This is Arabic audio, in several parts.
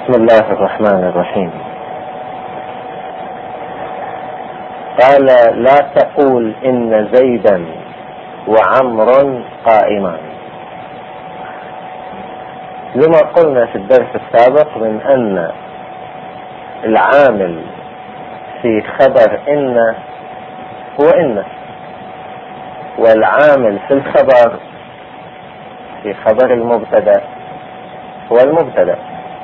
بسم الله الرحمن الرحيم. قال: لا تقول إن زيدا وعمر قائمان. لما قلنا في الدرس السابق من أن العامل في خبر إن هو إن، والعامل في الخبر في خبر المبتدأ هو المبتدأ.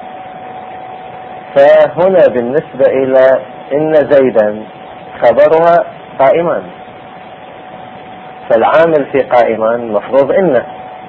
فهنا بالنسبة إلى إن زيدا خبرها قائمان، فالعامل في قائمان مفروض إن،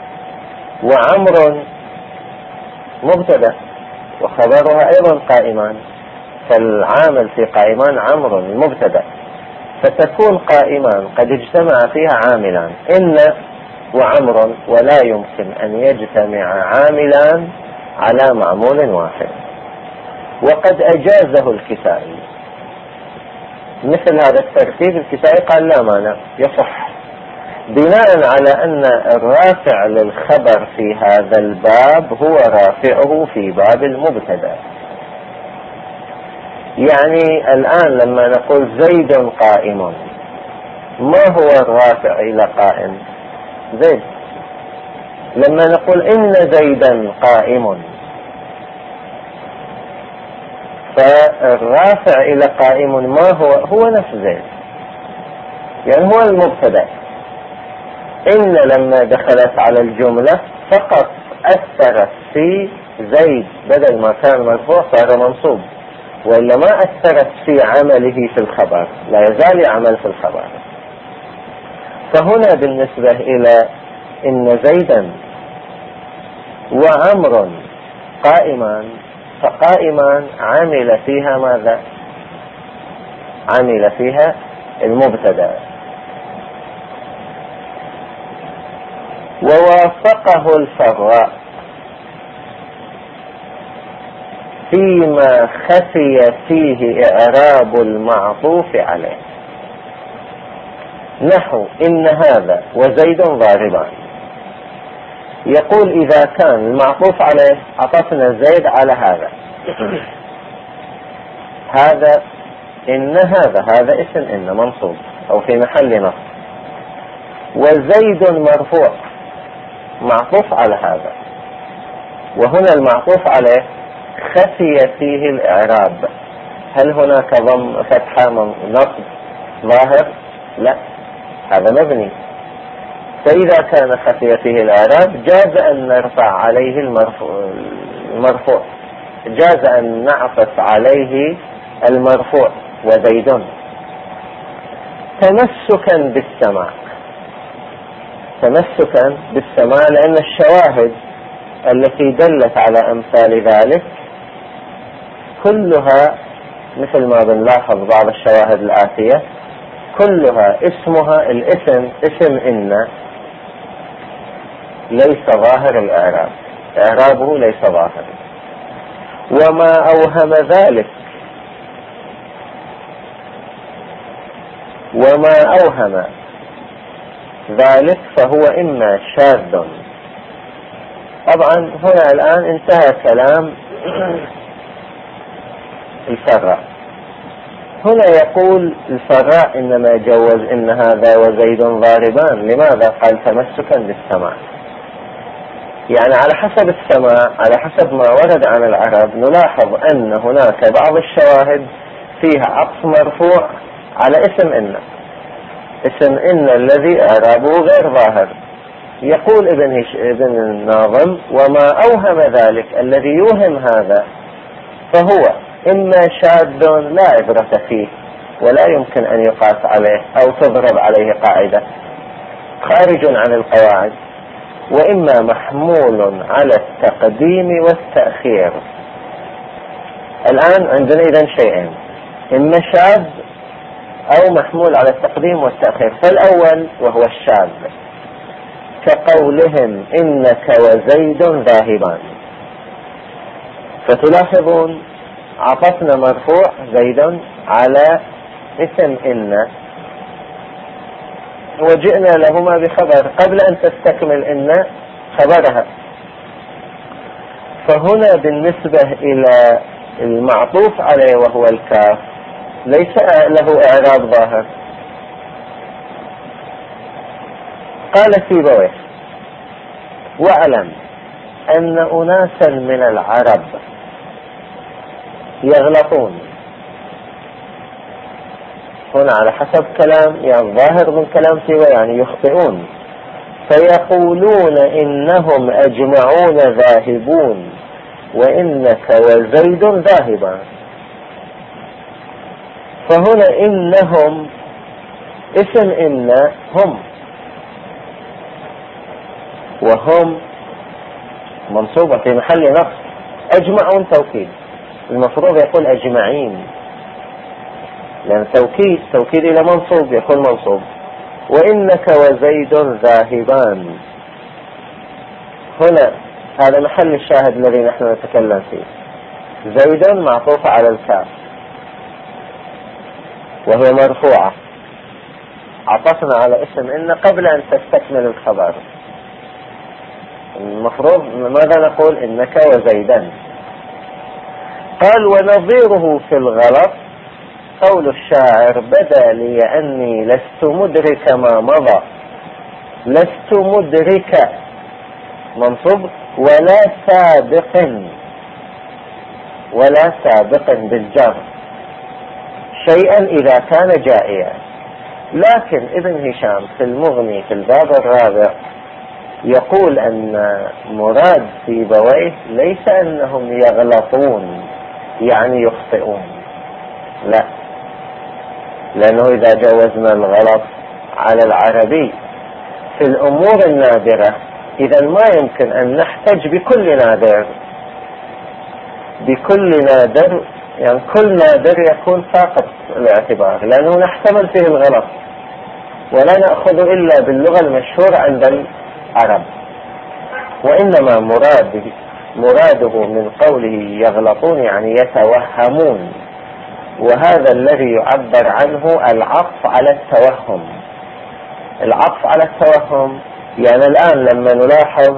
وعمر مبتدأ وخبرها أيضا قائمان، فالعامل في قائمان عمر المبتدأ، فتكون قائمان قد اجتمع فيها عاملان إن وعمر، ولا يمكن أن يجتمع عاملان على معمول واحد. وقد أجازه الكسائي مثل هذا الترتيب. الكسائي قال لا مانع، يصح، بناء على أن الرافع للخبر في هذا الباب هو رافعه في باب المبتدأ. يعني الآن لما نقول زيد قائم، ما هو الرافع إلى قائم؟ زيد. لما نقول إن زيدا قائم، فالرافع إلى قائم ما هو نفس زيد، يعني هو المبتدأ. إن لما دخلت على الجملة فقط أثرت في زيد، بدل ما كان مرفوع صار منصوب، وإلا ما أثرت في عمله في الخبر، لا يزال يعمل في الخبر. فهنا بالنسبة إلى إن زيدا وعمر قائمان، فقائمان عمل فيها ماذا؟ عمل فيها المبتدأ. ووافقه الفراء فيما خفي فيه إعراب المعطوف عليه، نحو إن هذا وزيد ضاربان. يقول إذا كان المعطوف عليه عطفنا زيد على هذا، هذا إن هذا اسم إن منصوب أو في محل نصب، وزيد مرفوع معطوف على هذا، وهنا المعطوف عليه خفي فيه الإعراب. هل هناك ضم فتحة نصب ظاهر؟ لا، هذا مبني. فإذا كان خفي فيه الإعراب جاز أن نرفع عليه المرفوع، جاز أن نعطف عليه المرفوع وزيد تمسكا بالسماع. تمسكا بالسماع لأن الشواهد التي دلت على أمثال ذلك كلها مثل ما بنلاحظ بعض الشواهد الآتية كلها اسمها الاسم اسم إن ليس ظاهر الإعراب، إعرابه ليس ظاهر. وما أوهم ذلك فهو إما شاذ. طبعا هنا الآن انتهى كلام الفراء. هنا يقول الفراء إنما جوز إن هذا وزيد ضاربان. لماذا؟ قال تمسكا بالسماع، يعني على حسب السماع، على حسب ما ورد عن العرب نلاحظ أن هناك بعض الشواهد فيها عطف مرفوع على اسم إن، اسم إن الذي إعرابه غير ظاهر. يقول ابن الناظم: وما أوهم ذلك، الذي يوهم هذا فهو إما شاذ لا عبرة فيه ولا يمكن أن يقاس عليه أو تضرب عليه قاعدة، خارج عن القواعد، وإما محمول على التقديم والتأخير. الآن عندنا إذن شيئين: إما شاذ أو محمول على التقديم والتأخير. فالأول وهو الشاذ كقولهم إنك وزيد ذاهبان، فتلاحظون عطفنا مرفوع زيد على اسم إن، وجئنا لهما بخبر قبل أن تستكمل إن خبرها. فهنا بالنسبة إلى المعطوف عليه وهو الكاف ليس له إعراب ظاهر. قال سيبويه: واعلم أن أناسا من العرب يغلطون. هنا على حسب كلام يعني ظاهر من كلام سيبويه يعني يخطئون، فيقولون إنهم أجمعون ذاهبون وإنك وزيد ذاهبان. فهنا إنهم اسم إن هم، وهم منصوبة في محل نصب. أجمعون توكيد، المفروض يقول أجمعين، لأن توكيد إلى منصوب يكون منصوب. وإنك وزيد ذاهبان، هنا هذا محل الشاهد الذي نحن نتكلم فيه. زيد معطوف على الكاف وهي مرفوعة، عطفنا على اسم إن قبل أن تستكمل الخبر. المفروض ماذا نقول؟ إنك وزيدا. قال: ونظيره في الغلط قول الشاعر: بدا لي أني لست مدرك ما مضى. لست مدرك منصوب، ولا سابق بالجر شيئا إذا كان جائيا. لكن ابن هشام في المغني في الباب الرابع يقول أن مراد سيبويه ليس أنهم يغلطون يعني يخطئون، لا، لأنه إذا جوزنا الغلط على العربي في الأمور النادرة إذا ما يمكن أن نحتج بكل نادر. يعني كل نادر يكون ساقط الاعتبار، لأنه نحتمل فيه الغلط ولا نأخذ إلا باللغة المشهورة عند العرب. وإنما مراده من قوله يغلطون يعني يتوهمون، وهذا الذي يعبر عنه العطف على التوهم. العطف على التوهم يعني الآن لما نلاحظ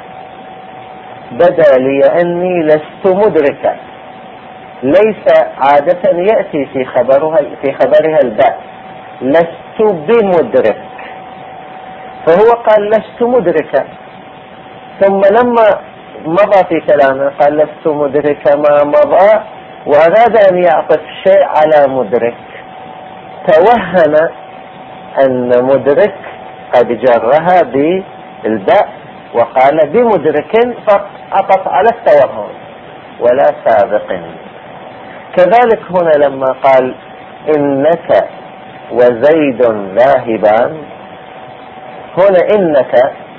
بدا لي أني لست مدركا، ليس عادة يأتي في خبرها الباء، لست بمدرك، فهو قال لست مدركا، ثم لما مضى في كلامه قال لست مدرك ما مضى، وأراد أن يعطف شيء على مدرك، توهم أن مدرك قد جرها بالباء وقال بمدرك، فعطف على التوهم ولا سابق. كذلك هنا لما قال إنك وزيد ذاهبان، هنا إنك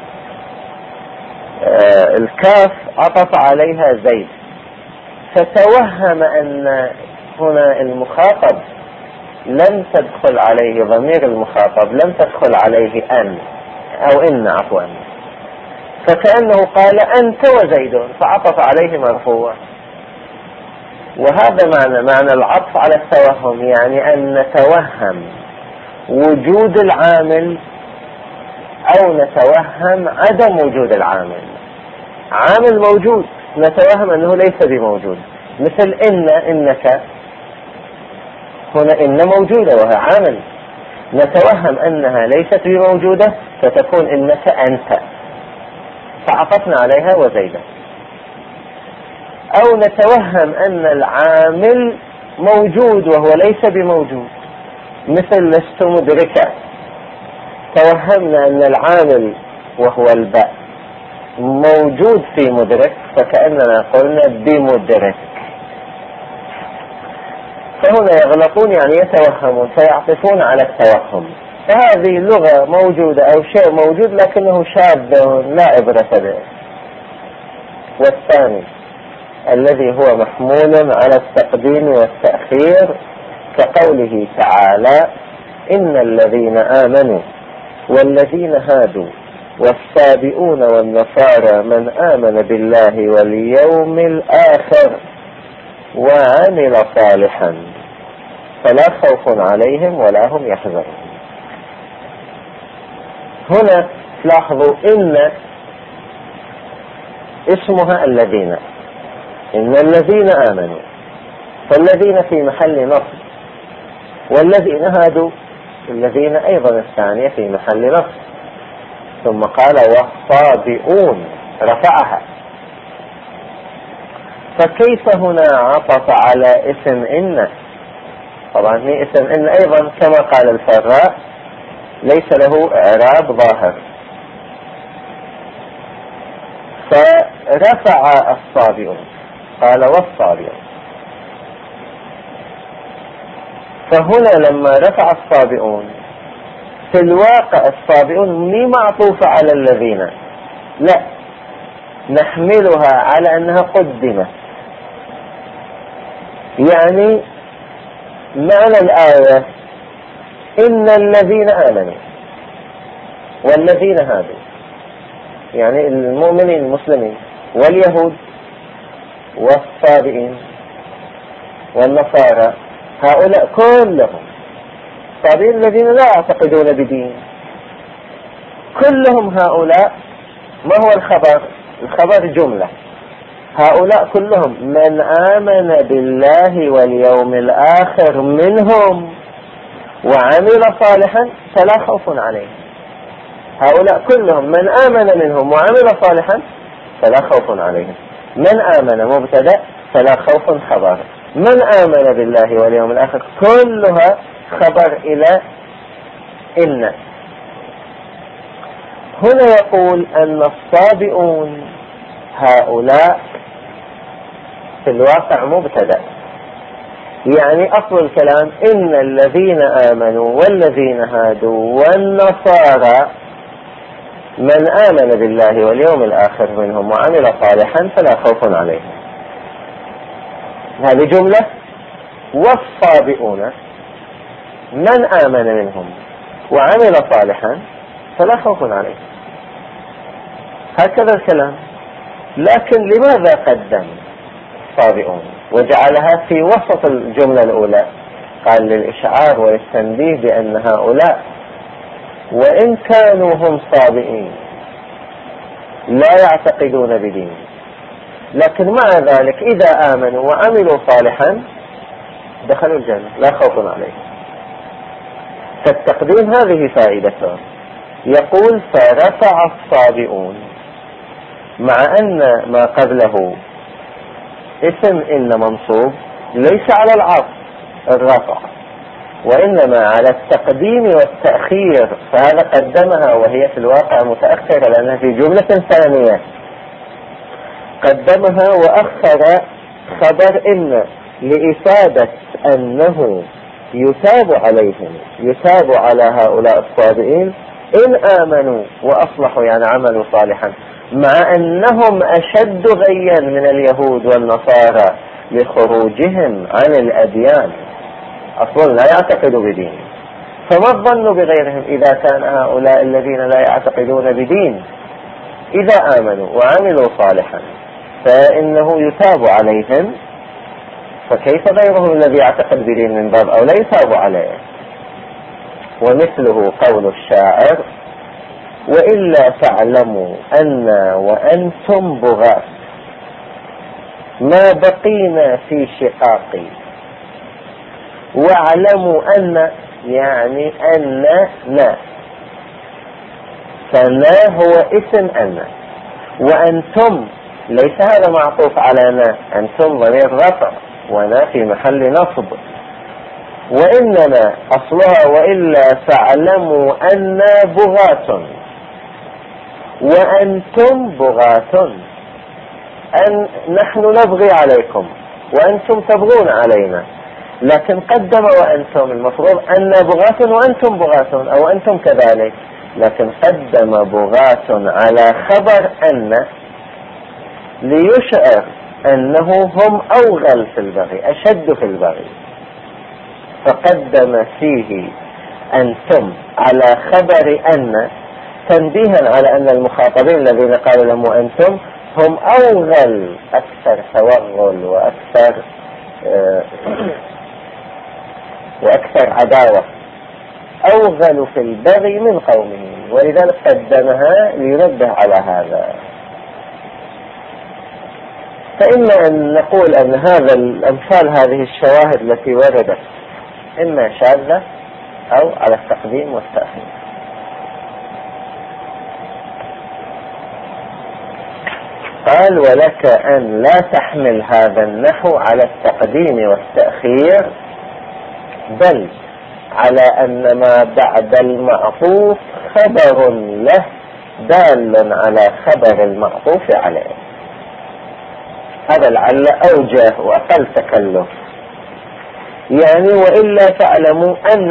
الكاف عطف عليها زيد، فتوهم أن هنا المخاطب لم تدخل عليه ضمير المخاطب، لم تدخل عليه أن أو إن عفوا، فكأنه قال أنت وزيد فعطف عليه مرفوع. وهذا معنى العطف على التوهم، يعني أن نتوهم وجود العامل أو نتوهم عدم وجود العامل. عامل موجود نتوهم أنه ليس بموجود، مثل إنك هنا إن موجودة وهي عامل، نتوهم أنها ليست بموجودة فتكون إنك أنت فعطفنا عليها وزيدا. أو نتوهم أن العامل موجود وهو ليس بموجود، مثل لست مدركا، توهمنا أن العامل وهو الباء موجود في مدرك فكأننا قلنا بمدرك. فهنا يغلطون يعني يتوهمون فيعطفون على التوهم، فهذه لغة موجودة أو شيء موجود لكنه شاذ لا عبرة به. والثاني الذي هو محمول على التقديم والتأخير كقوله تعالى إن الذين آمنوا والذين هادوا والسابئون والنصارى من آمن بالله واليوم الآخر وعمل صالحا فلا خوف عليهم ولا هم يحزنون. هنا لاحظوا إن اسمها الذين، إن الذين آمنوا، فالذين في محل نصب، والذين هادوا الذين أيضا الثانية في محل نصب. ثم قال والصابئون رفعها. فكيف هنا عطف على اسم إن؟ طبعا هي اسم إن أيضا كما قال الفراء ليس له إعراب ظاهر، فرفع الصابئون، قال والصابئون. فهنا لما رفع الصابئون في الواقع الصابئون مي معطوفة على الذين، لا، نحملها على أنها قدمت. يعني معنى الآية إن الذين آمنوا والذين هادوا، يعني المؤمنين المسلمين واليهود والصابئين والنصارى، هؤلاء كلهم الصابئين الذين لا يعتقدون بدين، كلهم هؤلاء. ما هو الخبر؟ الخبر جملة، هؤلاء كلهم من آمن بالله واليوم الآخر منهم وعمل صالحا فلا خوف عليهم. هؤلاء كلهم من آمن منهم وعمل صالحا فلا خوف عليهم. من آمن مبتدأ فلا خوف خبر، من آمن بالله واليوم الآخر كلها خبر إلى إن. هنا يقول أن الصابئون هؤلاء في الواقع مبتدأ، يعني أصل الكلام إن الذين آمنوا والذين هادوا والنصارى من آمن بالله واليوم الآخر منهم وعمل صالحا فلا خوف عليهم. هذه جملة. والصابئون من آمن منهم وعمل صالحا فلا خوف عليهم. هكذا الكلام. لكن لماذا قدم الصابئون وجعلها في وسط الجملة الأولى؟ قال للإشعار والتنبيه بأن هؤلاء وإن كانوا هم صابئين لا يعتقدون بدين، لكن مع ذلك إذا آمنوا وعملوا صالحا دخلوا الجنة لا خوف عليهم. فالتقديم هذه فائدته. يقول فرفع الصابئون، مع أن ما قبله اسم إن منصوب ليس على الرفع، وإنما على التقديم والتأخير، فهذا قدمها وهي في الواقع متأخرة لأنها في جملة ثانية. قدمها وأخر خبر إن لإفادة أنه يتاب عليهم، يتاب على هؤلاء الصابئين إن آمنوا وأصلحوا، يعني عملوا صالحا، مع أنهم أشد غيا من اليهود والنصارى لخروجهم عن الأديان، أصلا لا يعتقدوا بدين. فما الظن بغيرهم إذا كان هؤلاء الذين لا يعتقدون بدين إذا آمنوا وعملوا صالحا فإنه يتاب عليهم، فكيف غيرهم الذي يعتقد بدين من باب أو لا يتاب عليه؟ ومثله قول الشاعر وإلا فاعلموا أن وأنتم بغاة ما بقينا في شقاقي، واعلموا أن يعني أننا، فنا هو اسم أن، وأنتم ليس هذا معطوف على نا، أنتم ضمير رفع ونا في محل نصب، وإننا أصلها وإلا فاعلموا أننا بغاة وأنتم بغاة، أن نحن نبغي عليكم وأنتم تبغون علينا. لكن قدم وأنتم، المفروض أن بغاة وأنتم بغاة أو أنتم كذلك، لكن قدم بغاة على خبر أن ليشعر أنه هم أوغل في البغي، أشد في البغي، فقدم فيه أنتم على خبر أن تنبيها على أن المخاطبين الذين قالوا لهم وأنتم هم أوغل، أكثر توغل وأكثر عداوة، أوغل في البغي من قومه، ولذلك قدمها لينبه على هذا. فإما أن نقول أن هذا الأمثال هذه الشواهد التي وردت إما شاذة أو على التقديم والتأخير. قال ولك أن لا تحمل هذا النحو على التقديم والتأخير، بل على أن ما بعد المعطوف خبر له دال على خبر المعطوف عليه. هذا لعل أوجه وأقل تكلف. يعني وإلا تعلموا أن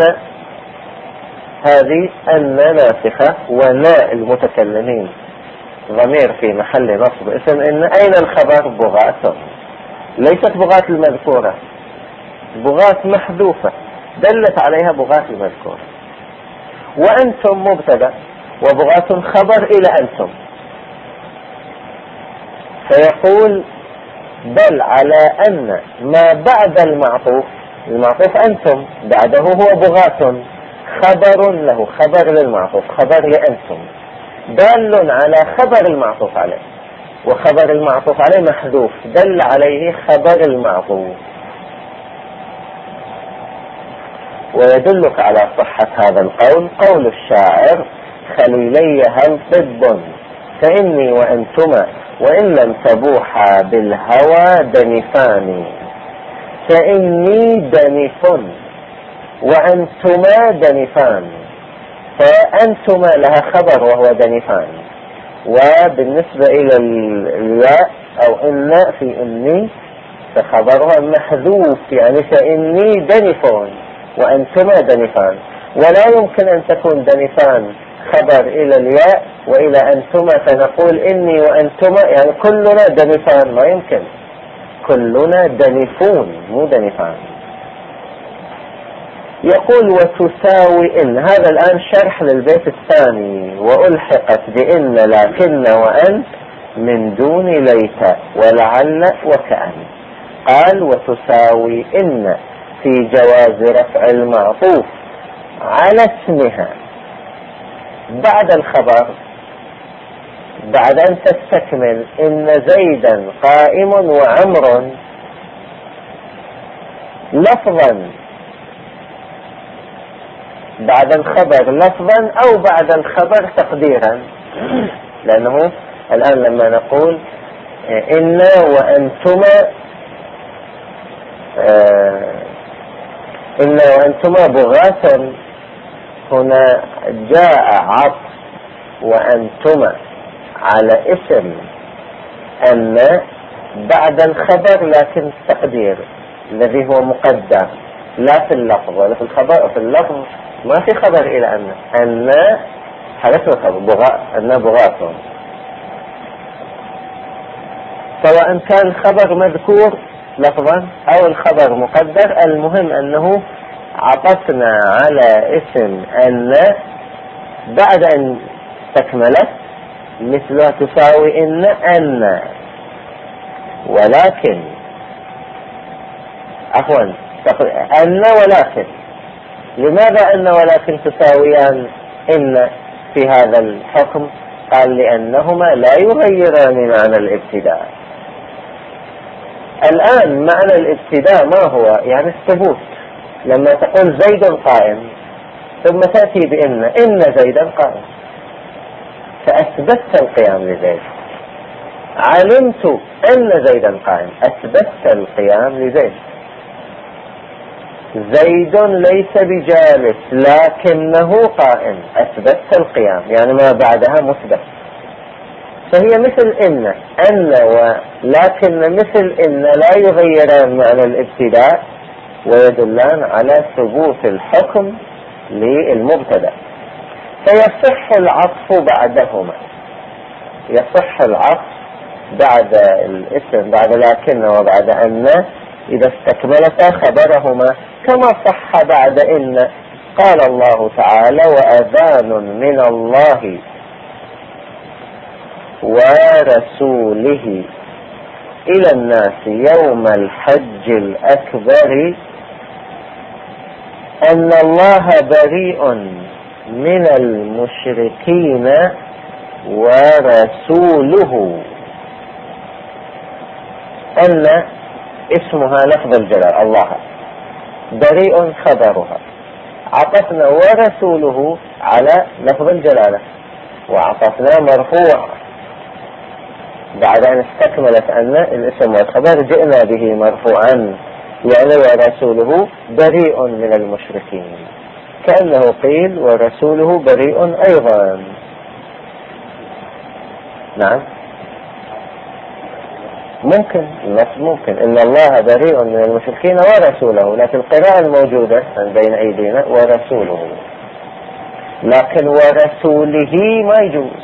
هذه أن ناسخة وناء المتكلمين ضمير في محل نصب اسم إن. أين الخبر؟ بغاة، ليست بغاة المذكورة، بغاة محذوفة دلت عليها بغاة المذكورة. وأنتم مبتدأ وبغاة خبر إلى أنتم، فيقول بل على أن ما بعد المعطوف، المعطوف أنتم بعده هو بغاة خبر له، خبر للمعطوف، خبر لأنتم، دال على خبر المعطوف عليه، وخبر المعطوف عليه محذوف دل عليه خبر المعطوف. ويدلك على صحة هذا القول قول الشاعر خليلي هل طب فإني وأنتما وإن لم تبوحا بالهوى دنفان، فإني دنف وأنتما دنفان، فأنتما لها خبر وهو دنفان. وبالنسبة إلى الياء أو إن في إني فخبرها محذوف، يعني فإني دنف وأنتما دنفان، ولا يمكن أن تكون دنفان خبر إلى الياء وإلى أنتما فنقول إني وأنتما يعني كلنا دنفان، ما يمكن، كلنا دنفون مو دنفان. يقول وتساوي إن، هذا الآن شرح للبيت الثاني، وألحقت بإن لكن وأن من دون ليت ولعل وكأن. قال وتساوي إن في جواز رفع المعطوف على اسمها بعد الخبر، بعد أن تستكمل إن زيدا قائم وعمر لفظا، بعد الخبر لفظا أو بعد الخبر تقديرا. لأنه الآن لما نقول إن وأنتما إن وأنتما بغاة، هنا جاء عطف وأنتما على اسم أن بعد الخبر، لكن التقدير الذي هو مقدر لا في اللفظ ولا في الخبر. في اللفظ ما في خبر إلى أن حدث خبر أن بغاة، سواء كان الخبر مذكور لفظا أو الخبر مقدر، المهم أنه عطفنا على اسم أن بعد أن استكملت، مثلها تساوي أن ولكن، عفوا أن ولكن. لماذا أن ولكن تساويان إن في هذا الحكم؟ قال لأنهما لا يغيران معنى الابتداء. الآن معنى الابتداء ما هو؟ يعني الثبوت. لما تقول زيد قائم ثم تأتي إن زيدا قائم، فأثبتت القيام لزيد. علمت أن زيدا قائم، أثبتت القيام لزيد. زيد ليس بجالس لكنه قائم، أثبتت القيام، يعني ما بعدها مثبت. فهي مثل إن ولكن مثل إن لا يغيران معنى الابتداء ويدلان على ثبوت الحكم للمبتدأ. فيصح العطف بعدهما، يصح العطف بعد الاسم، بعد لكن وبعد أن إذا استكملتا خبرهما، كما صح بعد إن. قال الله تعالى وأذان من الله ورسوله إلى الناس يوم الحج الأكبر أن الله بريء من المشركين ورسوله. أن اسمها لفظ الجلالة الله، بريء خبرها، عطفنا ورسوله على لفظ الجلالة وعطفنا مرفوع بعد أن استكملت أن الاسم والخبر جئنا به مرفوعا، يعني ورسوله بريء من المشركين، كأنه قيل ورسوله بريء أيضا. نعم ممكن، النص ممكن إن الله بريء من المشركين ورسوله، لكن القراءة الموجودة بين أيدينا ورسوله، لكن ورسوله ما يجوز،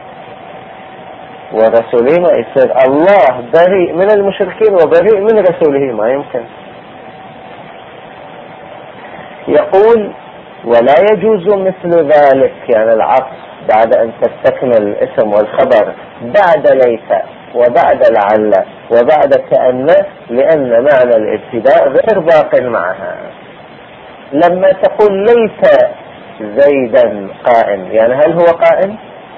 ورسوله ما يصير الله بريء من المشركين وبريء من رسوله، ما يمكن. يقول ولا يجوز مثل ذلك، يعني العطف بعد أن تستكمل الاسم والخبر بعد ليس وبعد لعل وبعد كأن، لأن معنى الابتداء غير باق معها. لما تقول ليس زيدا قائم، يعني هل هو قائم؟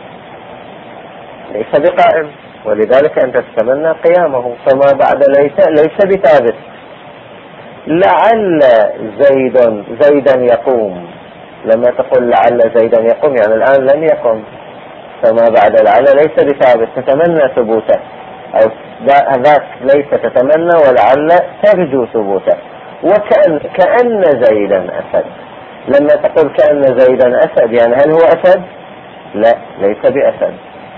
ليس بقائم، ولذلك أنت تتمنى قيامه، فما بعد ليس بثابت. لعل زيدا يقوم، لما تقول لعل زيدا يقوم يعني الآن لم يقم، فما بعد لعل ليس بثابت، تتمنى ثبوته، أو ذاك ليس تتمنى ولعل ترجو ثبوته. كأن زيدا أسد، لما تقول كأن زيدا أسد يعني هل هو أسد؟ لا، ليس بأسد.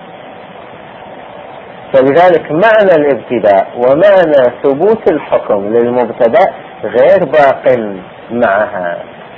فلذلك معنى الابتداء ومعنى ثبوت الحكم للمبتدأ غير باق معها،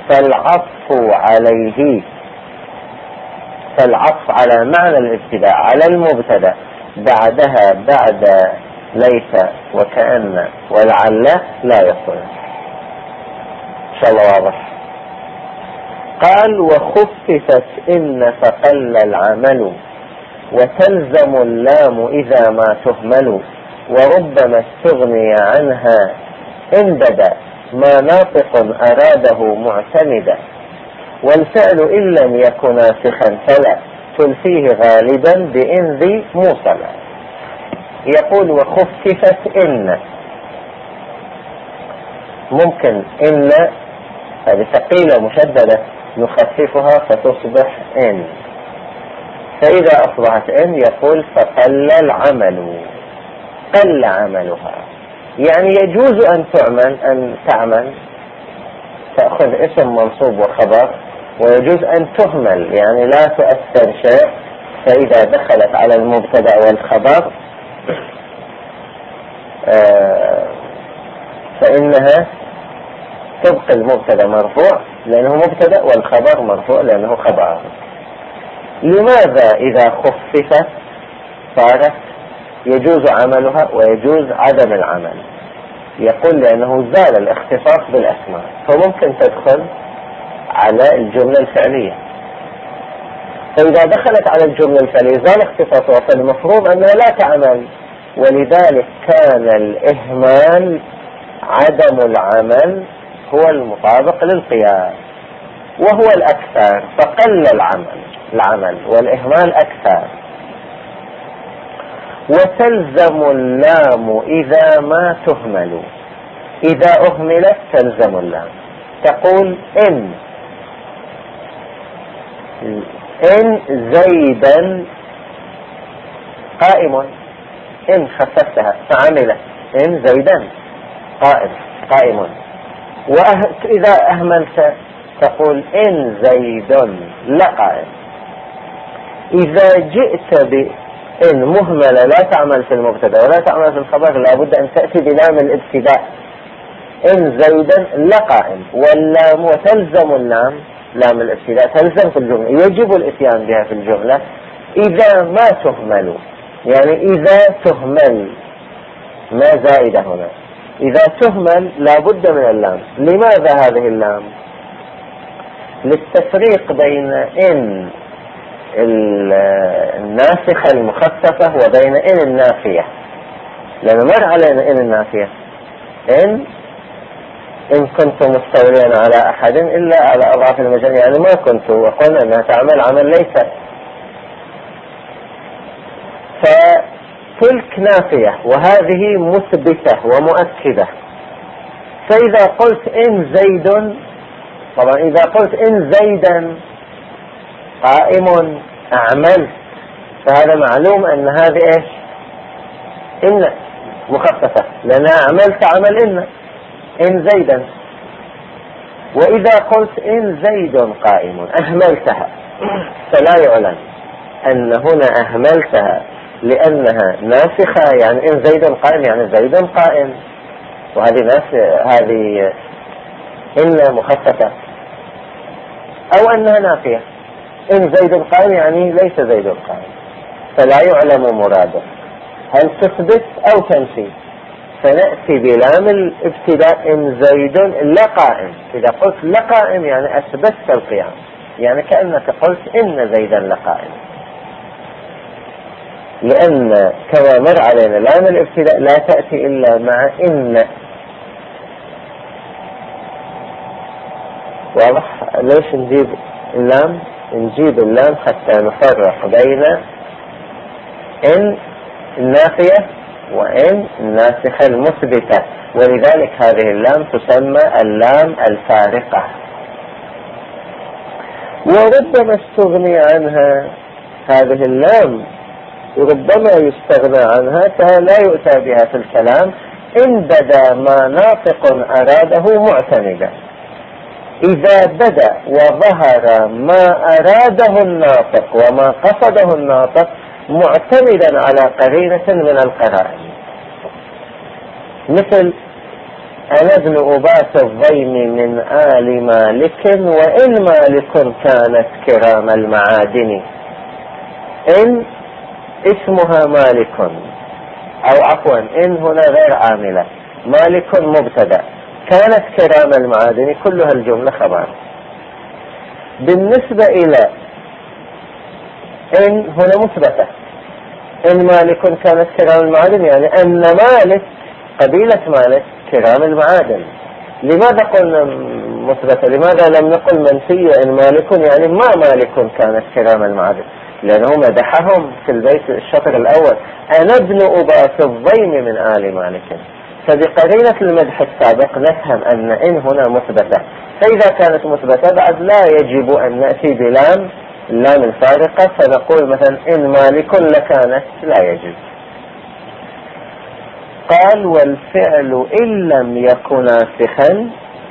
فالعطف على معنى الابتداء على المبتدأ بعدها بعد ليس وكأن ولعل لا يصل. إن شاء الله واضح. قال وخففت إن فقل العمل، وتلزم اللام إذا ما تهمل، وربما استغني عنها إن بدا ما ناطق أراده معتمدا، والفعل إن لم يكن ناسخا فلا تلفيه غالبا بإن ذي موصلا. يقول وخففت إن، ممكن إن هذه ثقيلة مشددة نخففها فتصبح إن، فإذا أصبحت إن يقول فقل العمل، قل عملها، يعني يجوز أن تعمل تأخذ اسم منصوب وخبر، ويجوز أن تهمل يعني لا تؤثر شيء، فإذا دخلت على المبتدأ والخبر فإنها تبقى المبتدأ مرفوع لأنه مبتدأ والخبر مرفوع لأنه خبر. لماذا إذا خففت صارت يجوز عملها ويجوز عدم العمل؟ يقول لأنه زال الاختصاص بالأسماء، فممكن تدخل على الجملة الفعلية، فإذا دخلت على الجملة الفعلية زال اختصاصها، فالمفروض أنها لا تعمل، ولذلك كان الإهمال عدم العمل هو المطابق للقياس وهو الأكثر، فقل العمل والإهمال أكثر. وتلزم اللام إذا ما تهمل، إذا أهملت تلزم اللام، تقول إن زيدا قائم، إن خففتها فعملت إن زيدا قائم. وإذا أهملت تقول إن زيد لقائم. إذا جئت بإن مهملة لا تعمل في المبتدأ ولا تعمل في الخبر لابد أن تأتي بلام الابتداء، إن زيدا لقائم، واللام وتلزم اللام لام الابتداء تلزم في الجملة، يجب الاتيان بها في الجملة إذا ما تهمل، يعني إذا تهمل ما زائدة هنا، إذا تهمل لابد من اللام. لماذا هذه اللام؟ للتفريق بين إن الناسخة المخففة وبين إن النافية، لأن مر علينا إن النافية إن كنت مستوليا على أحد إلا على أضعاف المجال، يعني ما كنت، وقلنا أنها تعمل عمل ليس. تلك نافية وهذه مثبتة ومؤكدة. فإذا قلت إن زيد، طبعا إذا قلت إن زيدا قائم أعملت، فهذا معلوم أن هذه إيش؟ إن مخففة، لأنها عملت عمل إن زيدا. وإذا قلت إن زيد قائم أهملتها، فلا يعلم أن هنا أهملتها لأنها ناسخة، يعني إن زيد قائم يعني زيد قائم، وهذه هذه إن مخففة، أو أنها نافية. إن زيد قائم يعني ليس زيد قائم، فلا يعلم مراده، هل تثبت أو تنفي. فنأتي بلام الابتداء إن زيد لا قائم. إذا قلت لا قائم يعني أثبتت القيام، يعني كأنك قلت إن زيدا لقائم، لأن كما مر علينا لام الابتداء لا تأتي إلا مع إن. واضح؟ ليش نجيب اللام؟ نجيب اللام حتى نفرق بين إن النافية وإن الناسخة المثبتة، ولذلك هذه اللام تسمى اللام الفارقة. وربما استغني عنها هذه اللام، ربما يستغنى عنها فلا يؤتى بها في الكلام إن بدا ما ناطق أراده معتمدا. إذا بدا وظهر ما أراده الناطق وما قصده الناطق معتمدا على قرينة من القرائن، مثل أنا ابن أباس الضيم من آل مالك وإن مالك كانت كرام المعادن. إن اسمها مالك، أو عفوا إن هنا غير عاملة، مالك مبتدأ، كانت كرام المعادن كلها الجملة خبر. بالنسبة إلى إن هنا مثبتة، إن مالك كانت كرام المعادن يعني أن مالك قبيلة مالك كرام المعادن. لماذا قلنا مثبتة؟ لماذا لم نقل منفية؟ إن مالك يعني ما مالك كانت كرام المعادن، لأنه مدحهم في البيت الشطر الأول أنا ابن أباس الضيم من آل مالك. فبقرينة المدح السابق نفهم أن إن هنا مثبتة، فإذا كانت مثبتة بعد لا يجب أن نأتي بلام اللام الفارقة فنقول مثلا إن مالك لكانت، لا يجب. قال والفعل إن لم يكن ناسخا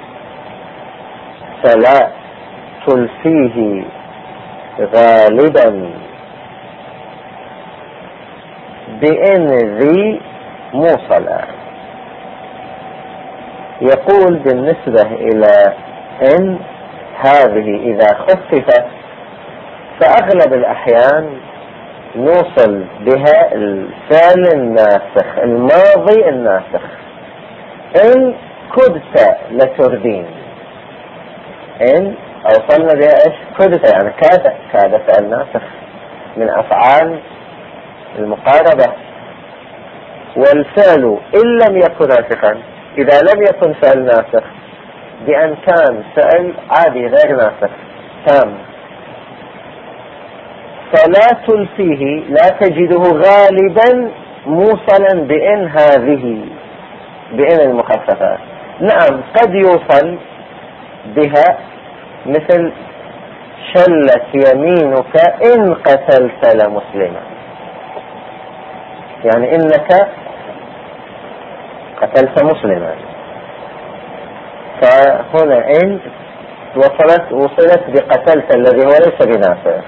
فلا تلفيه غالبا بإن ذي موصلا. يقول بالنسبة إلى إن هذه إذا خففت فأغلب الأحيان نوصل بها الفعل الناسخ الماضي الناسخ. إن كدت لتردين، إن أوصلنا بها إيش؟ كدت يعني كاد فعل ناسخ من أفعال المقاربة. والفعل إن لم يكن ناسخا، إذا لم يكن فعل ناسخ بأن كان فعل عادي غير ناسخ تام، فلا تلفيه، لا تجده غالبا موصلا بإن هذه، بإن المخففات. نعم قد يوصل بها مثل شلت يمينك إن قتلت لمسلما، يعني إنك قتلت مسلما، فهنا إن وصلت بقتلت الذي هو ليس بنافع،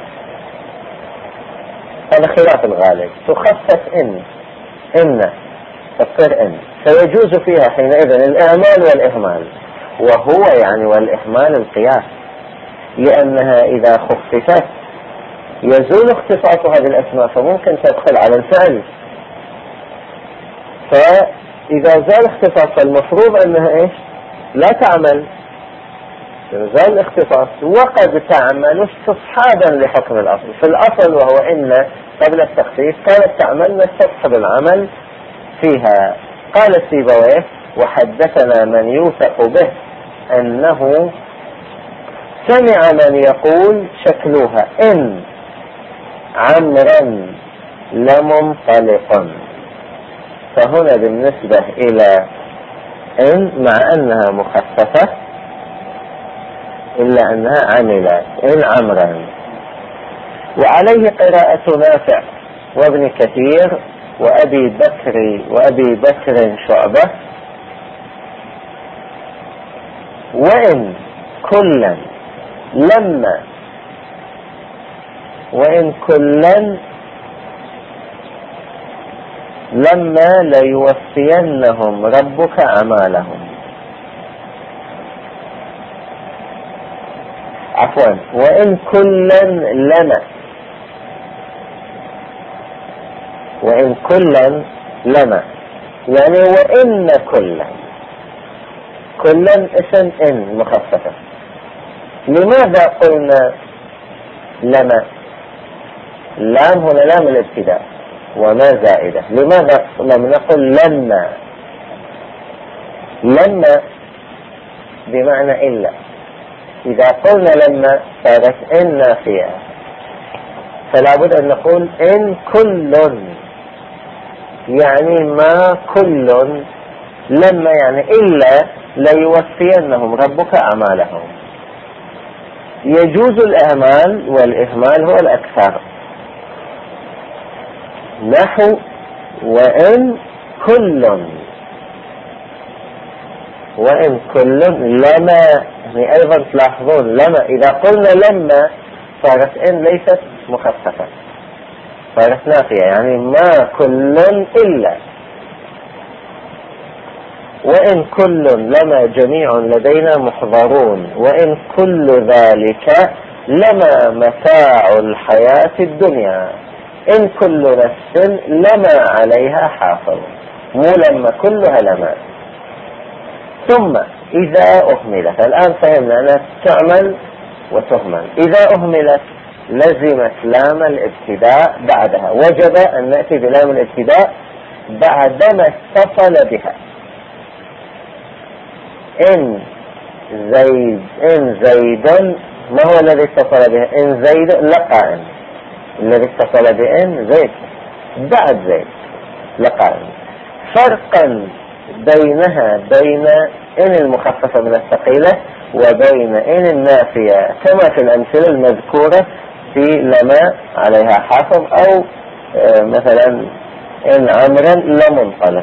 هذا خلاف الغالب. تخفف إن تصير إن، فيجوز فيها حينئذ الإعمال والإهمال، وهو يعني والإهمال القياس، لأنها إذا خففت يزول اختصاص هذه الأسماء فممكن تدخل على الفعل، فإذا زال اختصاص المفروض أنها إيش؟ لا تعمل، زال الاختصاص، وقد تعمل استصحابا لحكم الأصل. في الأصل وهو إن قبل التخفيف كانت تعمل نستصحب العمل فيها. قال سيبويه وحدثنا من يوثق به أنه سمع من يقول شكلها إن عمرا لمنطلق. فهنا بالنسبة إلى إن مع أنها مخففة إلا أنها عملت إن عمرا. وعليه قراءة نافع وابن كثير وأبي بكر شعبة. وإن كلا لما ليوفينهم ربك أعمالهم. عفوا، وإن كلا لما يعني وإن كلا اسم إن مخففة. لماذا قلنا لما؟ لام هنا لام الابتداء وما زائدة. لماذا لم نقل لما بمعنى إلا؟ إذا قلنا لما صارت إن نافية، فلا بد أن نقول إن كل، يعني ما كل، لما يعني إلا ليوفينهم ربك أعمالهم. يجوز الإهمال، والإهمال هو الأكثر، نحو وإن كل لما. يعني أيضا تلاحظون لما إذا قلنا لما صارت إن ليست مخففة، صارت نافية، يعني ما كل إلا. وإن كل لما جميع لدينا محضرون، وإن كل ذلك لما متاع الحياة الدنيا، إن كل نفس لما عليها حافظ، مو لما كلها لما. ثم إذا أهملت، الآن فهمنا أنها تعمل وتهمل. إذا أهملت لزمت لام الابتداء بعدها، وجب أن نأتي بلام الابتداء بعدما اتصل بها. إن زيد، ما هو الذي اتصل بها؟ إن زيد لقائم، الذي اتصل بإن زيد، بعد زيد لقائم. فرقا بينها بين إن المخففة من الثقيلة وبين إن النافية، كما في الأمثلة المذكورة في لما عليها حافظ، أو مثلا إن عمرا لمنطلق.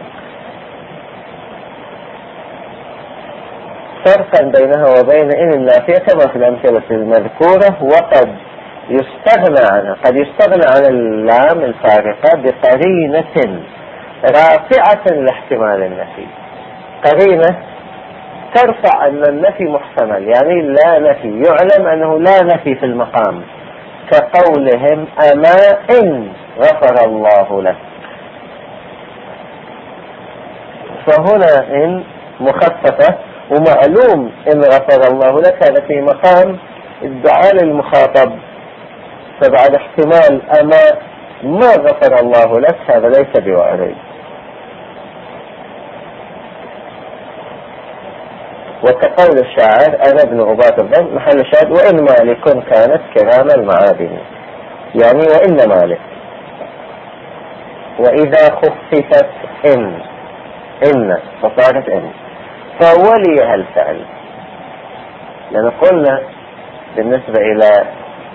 فرقا بينها وبين إن النافية كما في الأمثلة المذكورة. وقد يستغنى عنها، قد يستغنى عن اللام الفارقة بقرينة رافعة لاحتمال النفي، قرينة ترفع أن النفي محتمل، يعني لا نفي، يعلم أنه لا نفي في المقام، كقولهم أما إن غفر الله لك. فهنا إن مخففة، ومعلوم إن غفر الله لك هذا في مقام الدعاء للمخاطب، فبعد احتمال أما ما غفر الله لك هذا ليس بوارد. وكقول الشاعر أنا ابن أبات الضم، محل شاهد وإن مالك كانت كرام المعادن، يعني وإن مالك. وإذا خففت إن فصارت إن، فوليها الفعل، لأن قلنا بالنسبة إلى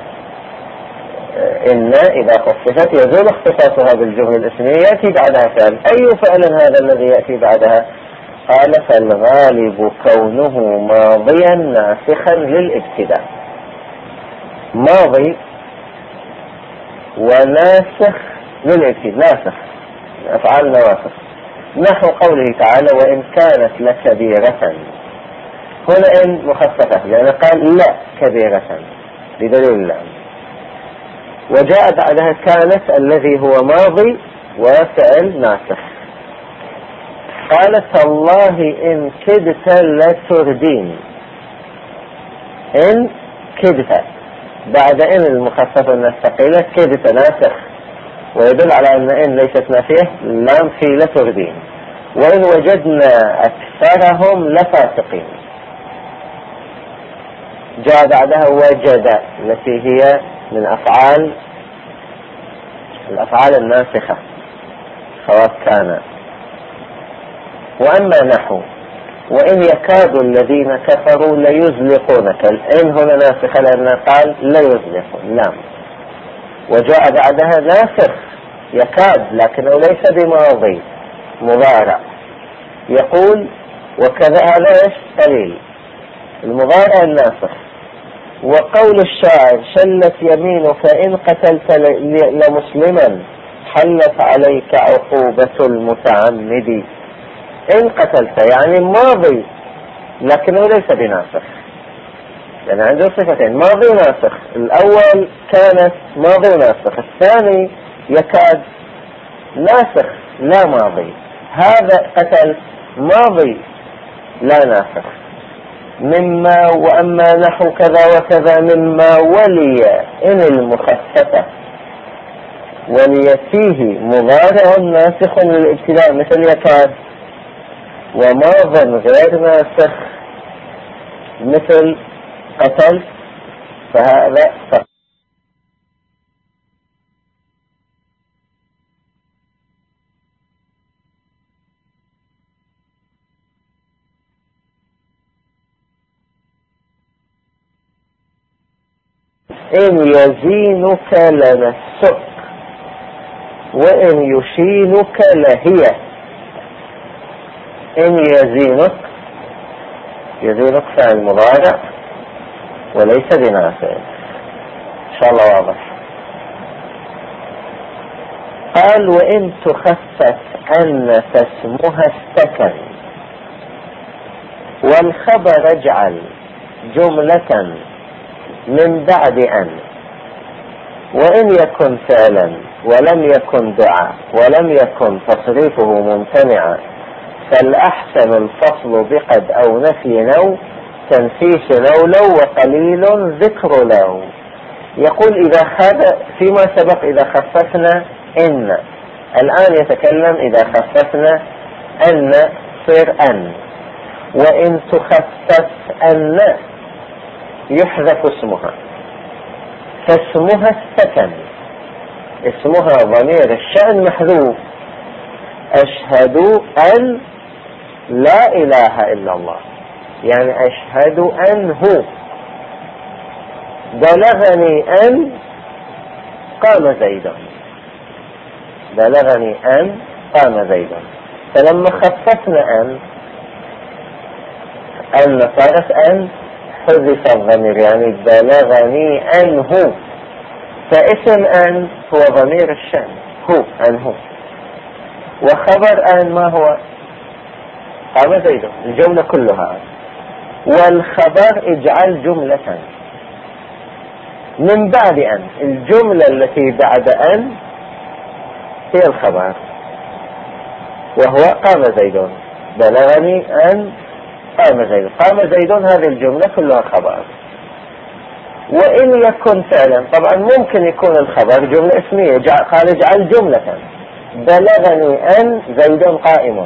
إن إذا خففت يزول اختصاصها بالجملة الاسمية، يأتي بعدها فعل. أي فعل هذا الذي يأتي بعدها؟ قال فالغالب كونه ماضيا ناسخا للابتداء، ماضي وناسخ للابتداء، ناسخ، أفعال نواسخ، نحو قوله تعالى وإن كانت لكبيرة. هنا إن مخففة لأن قال لا كبيرة بدليل اللام، وجاء بعدها كانت الذي هو ماضي وفعل ناسخ. قالت الله إن كدت لتردين، إن كدت بعد إن المخففة من الثقيلة، كدت ناسخ، ويدل على أن إن ليست نافية، لام في لتردين. وإن وجدنا أكثرهم لفاسقين، جاء بعدها وجد التي هي من أفعال الأفعال الناسخة سواء كان. وأما نحو وإن يكاد الذين كفروا ليزلقونك، الإن هنا ناسخة لأنه قال ليزلقون، لا، وجاء بعدها ناسخ يكاد لكنه ليس بماضي، مضارع. يقول وكذا، هذا ايش؟ قليل، المضارع الناسخ. وقول الشاعر شلت يمينك إن قتلت لمسلما حلت عليك عقوبة المتعمد. إن قتلت يعني ماضي لكنه ليس بناسخ، يعني عنده صفتين، ماضي وناسخ. الأول كانت ماضي وناسخ، الثاني يكاد ناسخ لا ماضي. هذا قتل ماضي لا ناسخ. مما وأما نحو كذا وكذا مما ولي إن المخففة ولي فيه مضارع ناسخ للابتداء مثل يكاد، وماض غير ناسخ مثل قتل، فهذا فرق. إن يزينك لنسك وإن يشينك لهي. إن يزينك، يزينك فعل مضارع وليس بناسخ، إن شاء الله واضح. قال وإن تخفف أن فاسمها استكن والخبر اجعل جملة من بعد أن، وإن يكن فعلا ولم يكن دعاء ولم يكن تصريفه ممتنعا فالأحسن الفصل بقد أو نفي نو تنفيس لو وقليل ذكر لو. يقول إذا فيما سبق إذا خففنا إن، الآن يتكلم إذا خففنا أن صير أن. وإن تخفف أن يحذف اسمها، فاسمها السكن، اسمها ضمير الشأن محذوف. أشهد أن لا إله إلا الله، يعني أشهد أن هو. بلغني أن قام زيد، بلغني أن قام زيد. فلما خففنا أن صارت أن حذف الضمير، يعني بلغني أن هو، فاسم أن هو ضمير الشأن هو، أن هو. وخبر أن ما هو؟ قام زيد، الجملة كلها. والخبر اجعل جملة من بعد أن، الجملة التي بعد أن هي الخبر، وهو قام زيد. بلغني أن قام زيد، قام زيد، هذه الجملة كلها خبر. وإن يكن فعلا، طبعا ممكن يكون الخبر جملة اسمية، قال اجعل جملة. بلغني أن زيد قائم،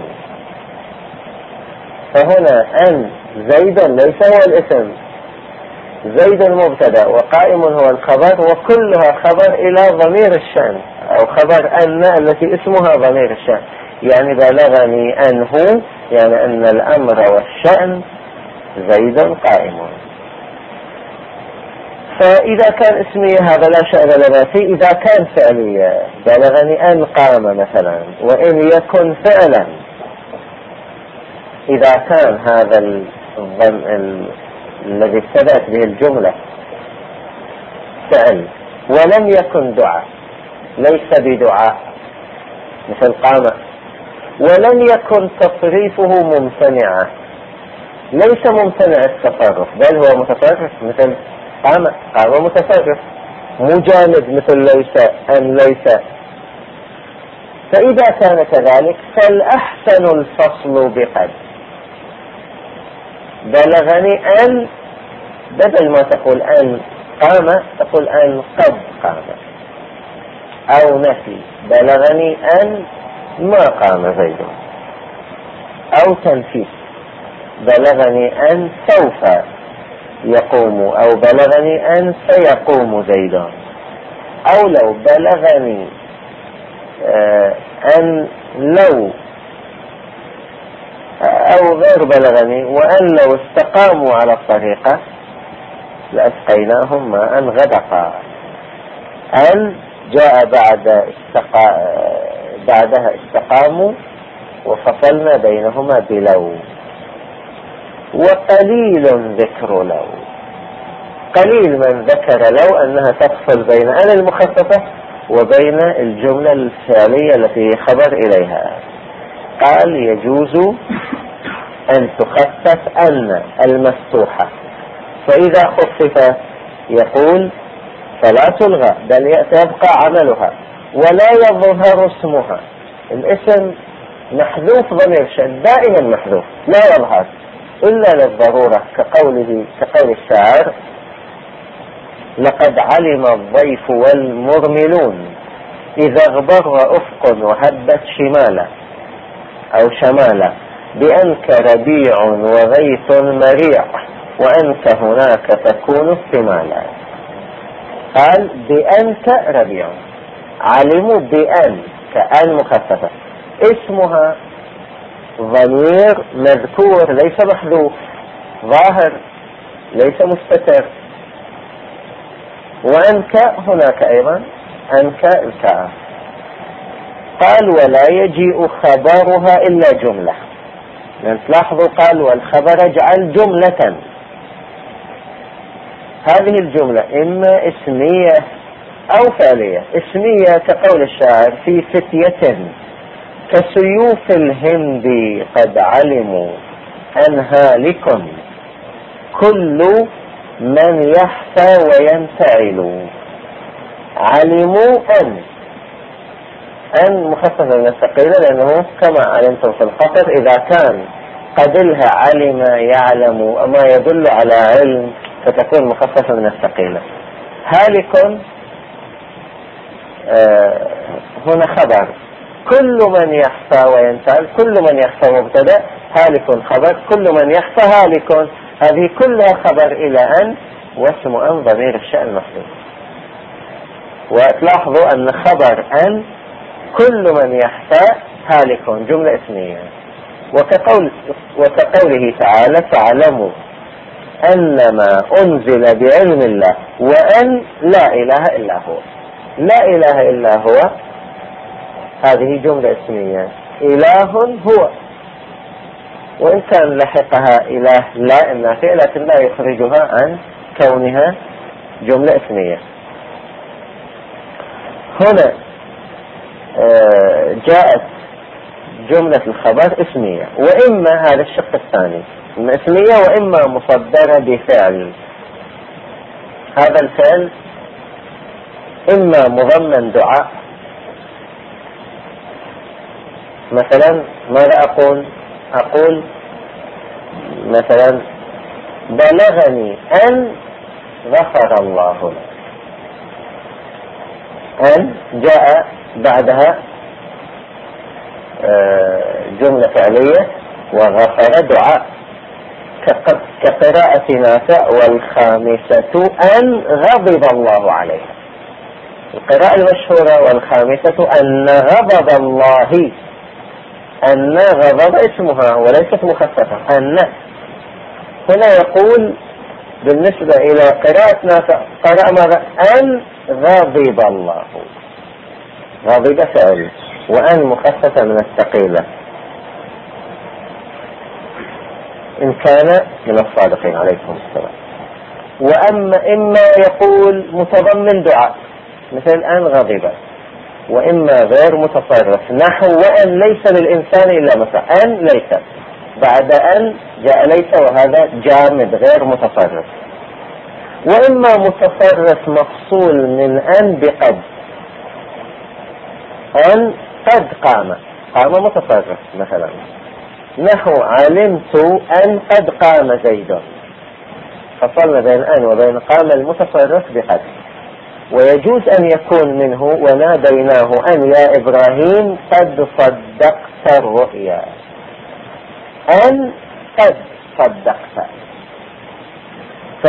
فهنا أن زيد ليس هو الاسم، زيد المبتدا وقائم هو الخبر، وكلها خبر إلى ضمير الشأن أو خبر أن التي اسمها ضمير الشأن. يعني بلغني أن هو، يعني أن الأمر والشأن زيد قائم. فإذا كان اسمية هذا لا شأن لنا فيه. إذا كان فعلية بلغني أن قام مثلا. وإن يكن فعلا، إذا كان هذا الذي ابتدأت به الجملة فعل ولم يكن دعاء، ليس بدعاء مثل قام. ولم يكن تصريفه ممتنعا، ليس ممتنع التصرف بل هو متصرف مثل قام، قام متصرف. مجامد مثل ليس، أن ليس. فإذا كان كذلك فالأحسن الفصل بقد. بلغني أن، بدل ما تقول أن قام تقول أن قد قام. أو نفي، بلغني أن ما قام زيد. أو تنفيس، بلغني أن سوف يقوم، أو بلغني أن سيقوم زيد. أو لو بلغني أن لو أو غير بلغني وأن لو استقاموا على الطريقة لأسقيناهم ماء غدقا. أن جاء بعدها استقاموا وفصلنا بينهما بلو. وقليل ذكر لو، قليل من ذكر لو أنها تفصل بين أن المخففة وبين الجملة الفعلية التي خبر إليها. قال يجوز أن تخفف أن المفتوحة، فإذا خفف يقول فلا تلغى بل يبقى عملها ولا يظهر اسمها. الاسم محذوف ضمير شأن دائما محذوف لا يظهر إلا للضرورة، كقول الشاعر لقد علم الضيف والمرملون إذا اغبر أفق وهبت شمالا أو شمالا بأنك ربيع وغيث مريع وأنت هناك تكون استمالا. قال بأنك ربيع، علموا بأن كأن مخففة، اسمها ضمير مذكور ليس محذوف ظاهر ليس مستتر. وأنك هناك أيضا أنك الكاف. قال ولا يجيء خبرها إلا جملة، لأن تلاحظوا قال والخبر اجعل جملة. هذه الجملة إما اسمية أو فعلية. اسمية كقول الشاعر في فتية كسيوف الهند قد علموا أن هالك كل من يحفى وينفعل. علموا أن مخففة من الثقيلة، لأنه كما علمتم في القصر إذا كان قبلها علم يعلم ما يدل على علم فتكون مخففة من الثقيلة. هالك هنا خبر كل من يخفى وينفعل، كل من يخفى مبتدأ، هالك خبر، كل من يخفى هالك، هذه كلها خبر إلى أن، واسم أن ضمير الشأن محذوف. وتلاحظوا أن خبر أن كل من يخفى هالك جملة اسمية. وكقوله تعالى فاعلموا أنما أنزل بعلم الله وأن لا إله إلا هو. لا إله إلا هو هذه جملة اسمية، إله هو، وإن كان لحقها إله لا النافية لكن لا يخرجها عن كونها جملة اسمية. هنا جاءت جملة الخبر اسمية، وإما هذا الشق الثاني اسمية وإما مصدرة بفعل. هذا الفعل إما مضمن دعاء، مثلا ماذا أقول مثلا بلغني أن غفر الله لك. أن جاء بعدها جملة فعلية وغفر دعاء كقراءة نافع والخامسة أن غضب الله عليها. القراءة المشهورة والخامسة أن غضب الله، أن غضب اسمها وليست مخففة أن. هنا يقول بالنسبة إلى قراءة نافع قراءة ماذا؟ أن غضب الله، غضب فعل وأن مخففة من الثقيلة إن كان من الصادقين عليكم السلام. وإما يقول متضمن دعاء مثل أن غضب، وإما غير متصرف نحو وأن ليس للإنسان إلا مثلا أن ليس، بعد أن جاء ليس وهذا جامد غير متصرف. وإما متصرف مفصول من أن بقد، أن قد قام متصرف مثلا نحو علمت أن قد قام زيد، فصلنا بين أن وبين قام المتصرف بقد. ويجوز أن يكون منه وناديناه أن يا إبراهيم قد صدقت الرؤيا، أن قد صدقت،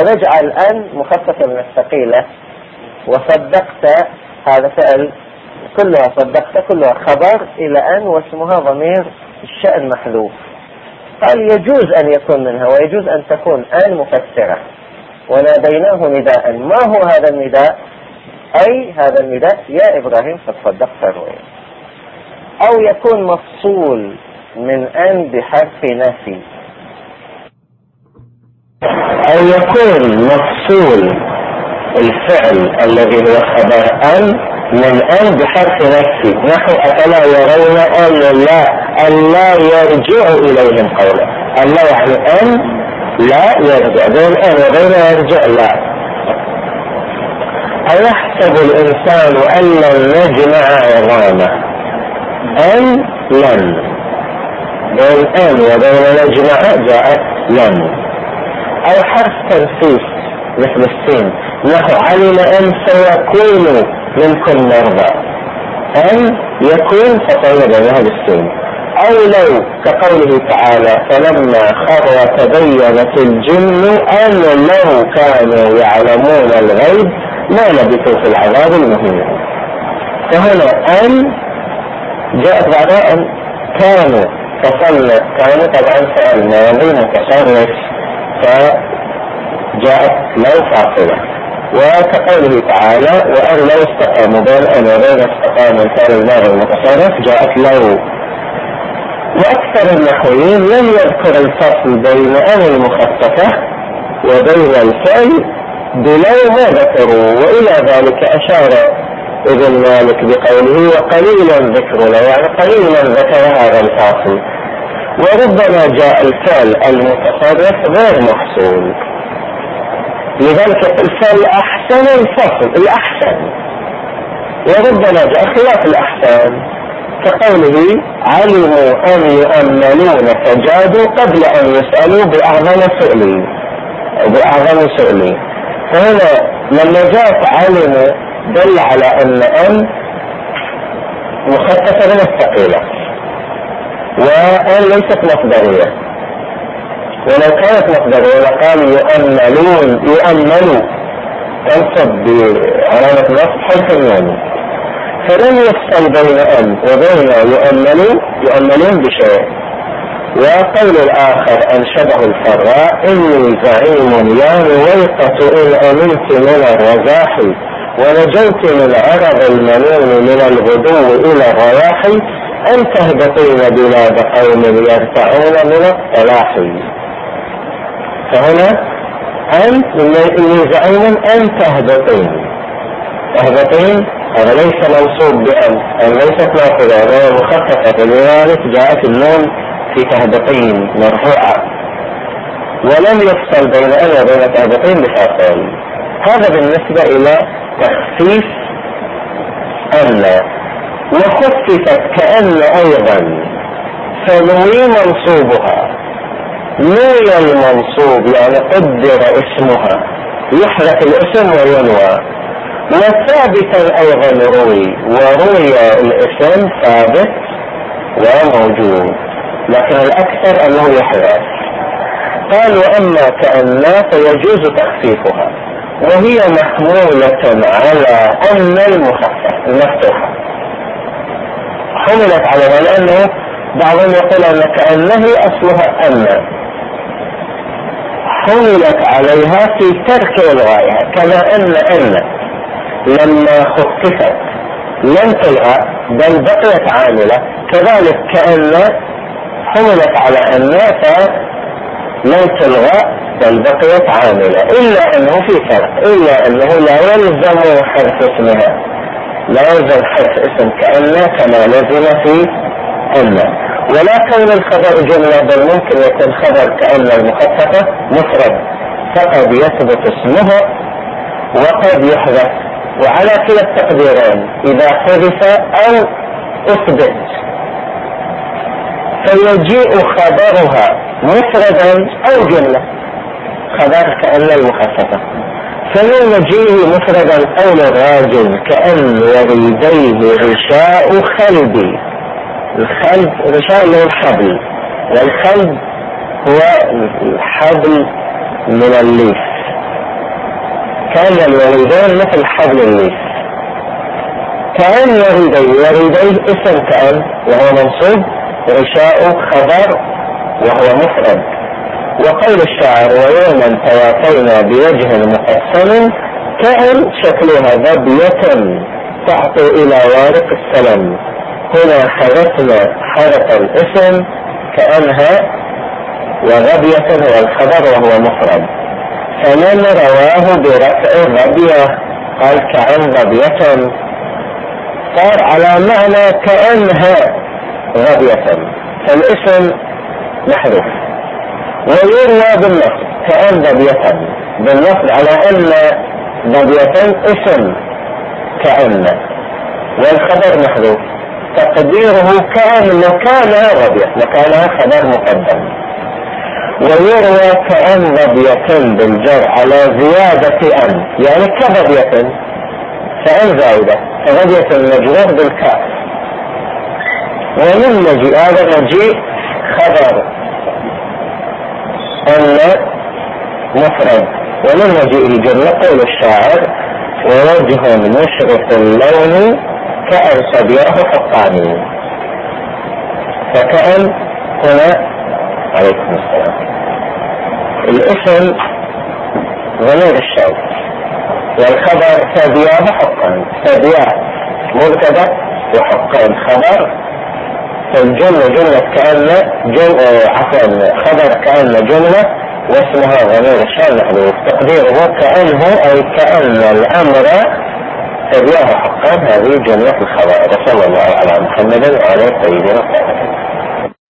فنجعل أن مخففة من الثقيلة وصدقت هذا فعل كلها صدقت كلها خبر إلى أن واسمها ضمير الشأن محذوف. قال يجوز أن يكون منها ويجوز أن تكون أن مفسرة، وناديناه نداء. ما هو هذا النداء؟ أي هذا النداء يا إبراهيم قد صدقت الرؤيا. أو يكون مفصول من أن بحرف نفي، أو يكون مفصول الفعل الذي هو خبر أن من أن بحرف نفي، نحو أفلا يرون أن لا يرجع إليهم قولا. الله يعني أن لا يرجع، بين أن وبين يرجع لا. أيحسب الإنسان أن لن نجمع عظامه، أن لن، بين أن وبين نجمع جاءت لن. أو حرف تنفيس مثل السين، نحو علم أن سيكون منكم مرضى، أن يكون فصل بينها بالسين. أو لو كقوله تعالى فلما خر تبينت الجن أن لو كانوا يعلمون الغيب ما لبثوا في العذاب المهين. فهنا أن جاءت بعد أن كانوا فصلت، كانوا طبعا فعل ماضي متصرف فجاءت لو فاصلة. وكقوله تعالى وأن لو استقاموا، بين أن وبين استقاموا الفعل الماضي المتصرف جاءت لو. وأكثر النحويين لم يذكر الفصل بين أن المخففة وبين الفعل بلو ما ذكروا، وإلى ذلك أشار ابن مالك بقوله وقليلا ذكرنا، يعني قليلا ذكر هذا الفاصل. وربما جاء الفعل المتصرف غير محصول، لذلك الفعل أحسن الفصل الأحسن، وربما جاء خلاف الأحسن كقوله علموا أن يؤمنون فجادوا قبل أن يسألوا بأعظم سؤلي. فهنا لما جاءت علموا دل على أن مخففة من الثقيلة، وأن ليست مصدرية. ولو كانت مصدرية لقال يؤملوا تنصب بعلامة نصب حرف النون، فلم يفصل بين أن وبين يؤملون بشيء. وقول الآخر أن شبه الفراء إني زعيم يا رويقة إن أمنت من الرزاح ونجوت من عرض المنون من الغدو إلى الرياح أن تهبطين بلاد قوم يرتعون من الصلاح. فهنا إني زعيم أن تهبطين هذا ليس منصوب بأن ليست ناقضة وهي مخففة، لذلك جاءت النون في تهبطين مرفوعة، ولم يفصل بين أن وبين تهبطين بفاصل. هذا بالنسبة إلى تخفيف أن. وخففت كأن أيضا فنوي منصوبها، نوي المنصوب يعني قدر اسمها، يحذف الاسم وينوى. وثابتا أيضا وروي الاسم ثابت وموجود، لكن الأكثر أنه يحذف. قال وأما كأن فيجوز تخفيفها، وهي محمولة على أن المفتوحة حملت عليها، لأنه بعضهم يقول أن كأنه أصلها أن، حملت عليها في ترك الغاية، كما أن لما خففت لم تلغى بل بقيت عاملة، كذلك كأن حملت على أن فلم تلغى بل بقيت عاملة، إلا أنه في فرق، إلا أنه لا يلزم حذف اسمها، لا يلزم حذف اسم كأن كما لزم في أن. ولا كون الخبر جملة، بل ممكن يكون خبر كأن المخففة مفرد، فقد يثبت اسمها وقد يحذف، وعلى كلا التقديرين إذا حذف أو أثبت فيجيء خبرها مفردا أو جملة، خبر كأن المخففة، فمن مجيء مفردا أو للراجل كأن وريديه غشاء خلبي. الخلب غشاء له الحبل، والخلب هو الحبل من الليف، كان الوريدان مثل حبل الليف. كأن يريديه اسم كأن وهو منصوب، غشاء خبر وهو مفرد. وقول الشاعر ويوما توافينا بوجه مقسم، كأن شكلها ضبية تعطي إلى وارق السلم. هنا حذفنا حرف الاسم كأنها، وغبية هو الخبر وهو مفرد. فمن رواه برفع غبية قال كأن غبية، صار على معنى كأنها غبية، فالاسم محذوف. ويروى باللفظ كأن غبية، باللفظ على أن غبية اسم كأن، والخبر محذوف، تقديره كأن مكانها غبية، مكانها خبر مقدم. ويروى كأن غبية بالجر على زيادة أن، يعني كغبية، فأن زائدة، فغبية مجرور بالكاف. ومن مجيء هذا مجيء خبر أن مفرد، ومن مجيء جملة. قول الشاعر ووجه مشرق اللون كأن صبياه حقاني، فكأن هنا عليكم السلام الاسم ضمير الشيء، والخبر صبياه حقان، صبياه مبتدأ وحقان خبر. فالجملة جملة كأن خبر كأن جملة، واسمها ضمير الشيء محذوف، تقديره كأنه أي كأن الأمر صبياه حقان. هذه جملة الخبر. وصلى الله على محمد وعلى سيدنا محمد.